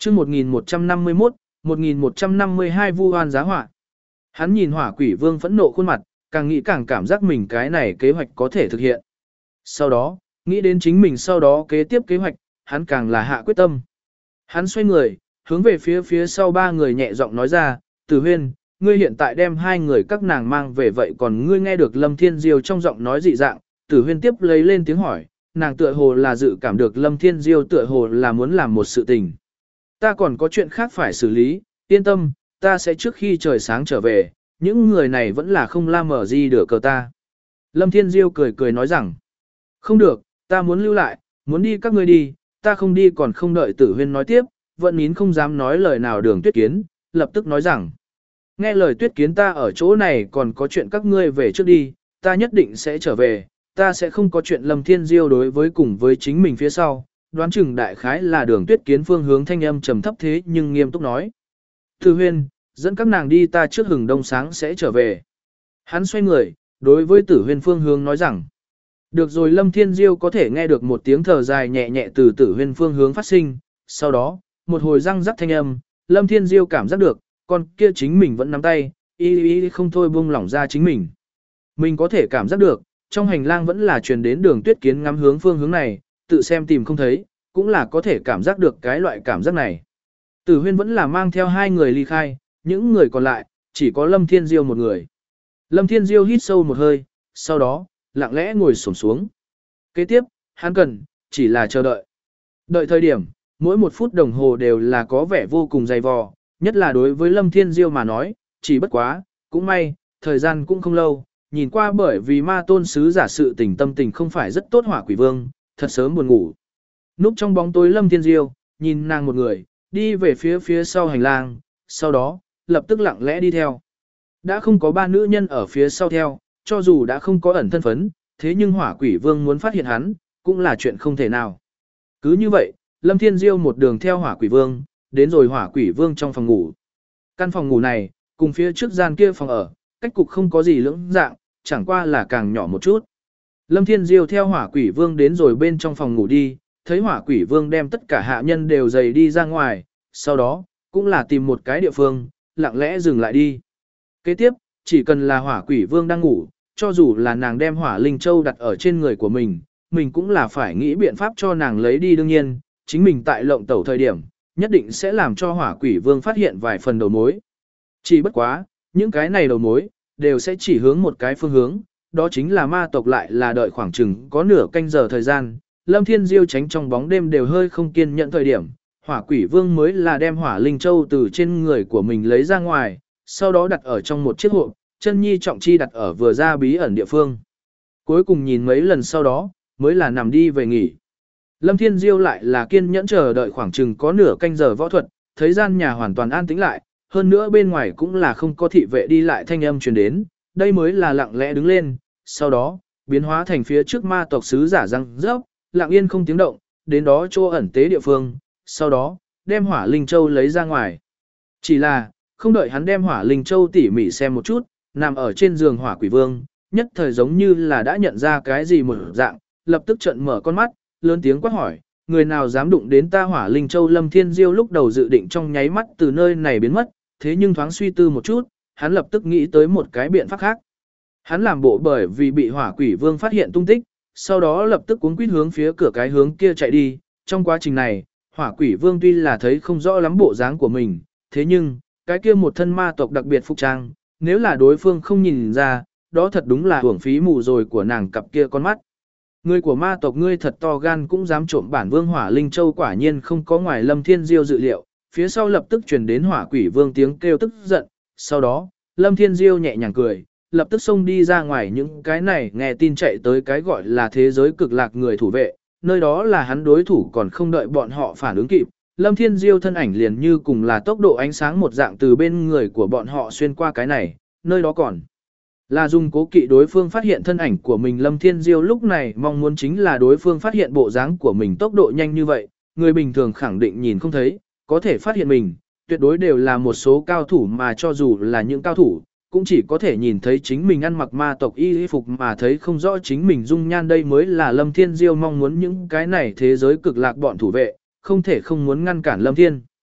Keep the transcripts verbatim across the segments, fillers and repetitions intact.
chương một nghìn một trăm năm mươi mốt, một nghìn một trăm năm mươi hai vu oan giá họa. Hắn nhìn hỏa quỷ vương phẫn nộ khuôn mặt, càng nghĩ càng cảm giác mình cái này kế hoạch có thể thực hiện. Sau đó, nghĩ đến chính mình sau đó kế tiếp kế hoạch, hắn càng là hạ quyết tâm. Hắn xoay người, hướng về phía phía sau ba người nhẹ giọng nói ra, Tử Huyên, ngươi hiện tại đem hai người các nàng mang về vậy còn ngươi nghe được Lâm Thiên Diêu trong giọng nói dị dạng, Tử Huyên tiếp lấy lên tiếng hỏi, nàng tựa hồ là dự cảm được Lâm Thiên Diêu tựa hồ là muốn làm một sự tình. Ta còn có chuyện khác phải xử lý, yên tâm, ta sẽ trước khi trời sáng trở về, những người này vẫn là không la mở gì được cờ ta. Lâm Thiên Diêu cười cười nói rằng, không được, ta muốn lưu lại, muốn đi các ngươi đi, ta không đi còn không đợi Tử Huyên nói tiếp, vẫn nín không dám nói lời nào Đường Tuyết Kiến, lập tức nói rằng, nghe lời Tuyết Kiến ta ở chỗ này còn có chuyện các ngươi về trước đi, ta nhất định sẽ trở về, ta sẽ không có chuyện Lâm Thiên Diêu đối với cùng với chính mình phía sau, đoán chừng đại khái là Đường Tuyết Kiến phương hướng thanh âm trầm thấp thế nhưng nghiêm túc nói. Tử Huyên, dẫn các nàng đi ta trước hừng đông sáng sẽ trở về. Hắn xoay người, đối với Tử Huyên phương hướng nói rằng, được rồi Lâm Thiên Diêu có thể nghe được một tiếng thở dài nhẹ nhẹ từ Tử Huyên phương hướng phát sinh, sau đó, một hồi răng rắc thanh âm, Lâm Thiên Diêu cảm giác được, con kia chính mình vẫn nắm tay, y y không thôi buông lỏng ra chính mình. Mình có thể cảm giác được, trong hành lang vẫn là truyền đến Đường Tuyết Kiến ngắm hướng phương hướng này, tự xem tìm không thấy, cũng là có thể cảm giác được cái loại cảm giác này. Tử Huyên vẫn là mang theo hai người ly khai, những người còn lại, chỉ có Lâm Thiên Diêu một người. Lâm Thiên Diêu hít sâu một hơi, sau đó, lặng lẽ ngồi xổm xuống. Kế tiếp, hắn cần, chỉ là chờ đợi. Đợi thời điểm, mỗi một phút đồng hồ đều là có vẻ vô cùng dày vò, nhất là đối với Lâm Thiên Diêu mà nói, chỉ bất quá, cũng may, thời gian cũng không lâu, nhìn qua bởi vì ma tôn sứ giả sự tình tâm tình không phải rất tốt hỏa quỷ vương, thật sớm buồn ngủ. Núp trong bóng tối Lâm Thiên Diêu, nhìn nàng một người, đi về phía phía sau hành lang, sau đó, lập tức lặng lẽ đi theo. Đã không có ba nữ nhân ở phía sau theo, cho dù đã không có ẩn thân phấn, thế nhưng hỏa quỷ vương muốn phát hiện hắn, cũng là chuyện không thể nào. Cứ như vậy, Lâm Thiên Diêu một đường theo hỏa quỷ vương, đến rồi hỏa quỷ vương trong phòng ngủ. Căn phòng ngủ này, cùng phía trước gian kia phòng ở, cách cục không có gì lưỡng dạng, chẳng qua là càng nhỏ một chút. Lâm Thiên Diêu theo hỏa quỷ vương đến rồi bên trong phòng ngủ đi, thấy hỏa quỷ vương đem tất cả hạ nhân đều dày đi ra ngoài, sau đó, cũng là tìm một cái địa phương, lặng lẽ dừng lại đi. Kế tiếp, chỉ cần là hỏa quỷ vương đang ngủ, cho dù là nàng đem hỏa linh châu đặt ở trên người của mình, mình cũng là phải nghĩ biện pháp cho nàng lấy đi đương nhiên, chính mình tại lộng tẩu thời điểm, nhất định sẽ làm cho hỏa quỷ vương phát hiện vài phần đầu mối. Chỉ bất quá, những cái này đầu mối, đều sẽ chỉ hướng một cái phương hướng, đó chính là ma tộc lại là đợi khoảng chừng có nửa canh giờ thời gian, Lâm Thiên Diêu tránh trong bóng đêm đều hơi không kiên nhẫn thời điểm, hỏa quỷ vương mới là đem hỏa linh châu từ trên người của mình lấy ra ngoài, sau đó đặt ở trong một chiếc hộp, chân nhi trọng chi đặt ở vừa ra bí ẩn địa phương. Cuối cùng nhìn mấy lần sau đó, mới là nằm đi về nghỉ. Lâm Thiên Diêu lại là kiên nhẫn chờ đợi khoảng chừng có nửa canh giờ võ thuật, thấy gian nhà hoàn toàn an tĩnh lại, hơn nữa bên ngoài cũng là không có thị vệ đi lại thanh âm truyền đến, đây mới là lặng lẽ đứng lên, sau đó, biến hóa thành phía trước ma tộc sứ giả răng rớp, lặng yên không tiếng động, đến đó chỗ ẩn tế địa phương, sau đó, đem hỏa linh châu lấy ra ngoài. Chỉ là, không đợi hắn đem hỏa linh châu tỉ mỉ xem một chút, nằm ở trên giường hỏa quỷ vương, nhất thời giống như là đã nhận ra cái gì một dạng, lập tức trợn mở con mắt, lớn tiếng quát hỏi, người nào dám đụng đến ta hỏa linh châu. Lâm Thiên Diêu lúc đầu dự định trong nháy mắt từ nơi này biến mất, thế nhưng thoáng suy tư một chút, hắn lập tức nghĩ tới một cái biện pháp khác. Hắn làm bộ bởi vì bị hỏa quỷ vương phát hiện tung tích, sau đó lập tức cuống quýt hướng phía cửa cái hướng kia chạy đi, trong quá trình này, hỏa quỷ vương tuy là thấy không rõ lắm bộ dáng của mình, thế nhưng, cái kia một thân ma tộc đặc biệt phục trang, nếu là đối phương không nhìn ra, đó thật đúng là hưởng phí mù rồi của nàng cặp kia con mắt. Người của ma tộc ngươi thật to gan cũng dám trộm bản vương hỏa linh châu, quả nhiên không có ngoài Lâm Thiên Diêu dự liệu, phía sau lập tức truyền đến hỏa quỷ vương tiếng kêu tức giận, sau đó, Lâm Thiên Diêu nhẹ nhàng cười, lập tức xông đi ra ngoài những cái này nghe tin chạy tới cái gọi là thế giới cực lạc người thủ vệ, nơi đó là hắn đối thủ còn không đợi bọn họ phản ứng kịp. Lâm Thiên Diêu thân ảnh liền như cùng là tốc độ ánh sáng một dạng từ bên người của bọn họ xuyên qua cái này, nơi đó còn là dùng cố kỵ đối phương phát hiện thân ảnh của mình. Lâm Thiên Diêu lúc này mong muốn chính là đối phương phát hiện bộ dáng của mình tốc độ nhanh như vậy, người bình thường khẳng định nhìn không thấy, có thể phát hiện mình, tuyệt đối đều là một số cao thủ mà cho dù là những cao thủ, cũng chỉ có thể nhìn thấy chính mình ăn mặc ma tộc y phục mà thấy không rõ chính mình dung nhan. Đây mới là Lâm Thiên Diêu mong muốn những cái này thế giới cực lạc bọn thủ vệ, không thể không muốn ngăn cản Lâm Thiên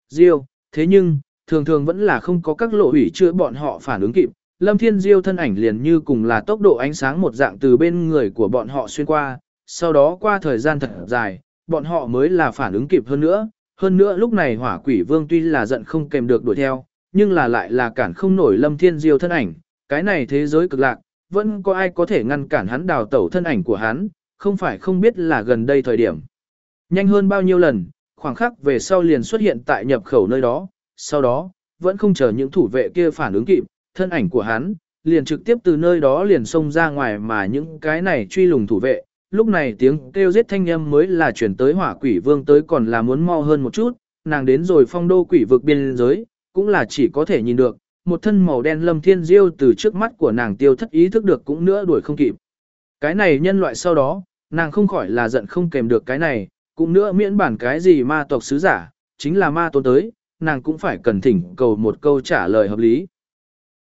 Diêu, thế nhưng, thường thường vẫn là không có các lộ hủy chữa bọn họ phản ứng kịp. Lâm Thiên Diêu thân ảnh liền như cùng là tốc độ ánh sáng một dạng từ bên người của bọn họ xuyên qua, sau đó qua thời gian thật dài, bọn họ mới là phản ứng kịp hơn nữa. Hơn nữa lúc này hỏa quỷ vương tuy là giận không kèm được đuổi theo, nhưng là lại là cản không nổi Lâm Thiên Diêu thân ảnh. Cái này thế giới cực lạc, vẫn có ai có thể ngăn cản hắn đào tẩu thân ảnh của hắn, không phải không biết là gần đây thời điểm. Nhanh hơn bao nhiêu lần, khoảng khắc về sau liền xuất hiện tại nhập khẩu nơi đó, sau đó, vẫn không chờ những thủ vệ kia phản ứng kịp, thân ảnh của hắn, liền trực tiếp từ nơi đó liền xông ra ngoài mà những cái này truy lùng thủ vệ. Lúc này tiếng kêu giết thanh âm mới là chuyển tới hỏa quỷ vương tới còn là muốn mau hơn một chút, nàng đến rồi phong đô quỷ vực biên giới, cũng là chỉ có thể nhìn được, một thân màu đen Lâm Thiên Diêu từ trước mắt của nàng tiêu thất ý thức được cũng nữa đuổi không kịp. Cái này nhân loại sau đó, nàng không khỏi là giận không kèm được cái này, cũng nữa miễn bản cái gì ma tộc sứ giả, chính là ma tôn tới, nàng cũng phải cần thỉnh cầu một câu trả lời hợp lý.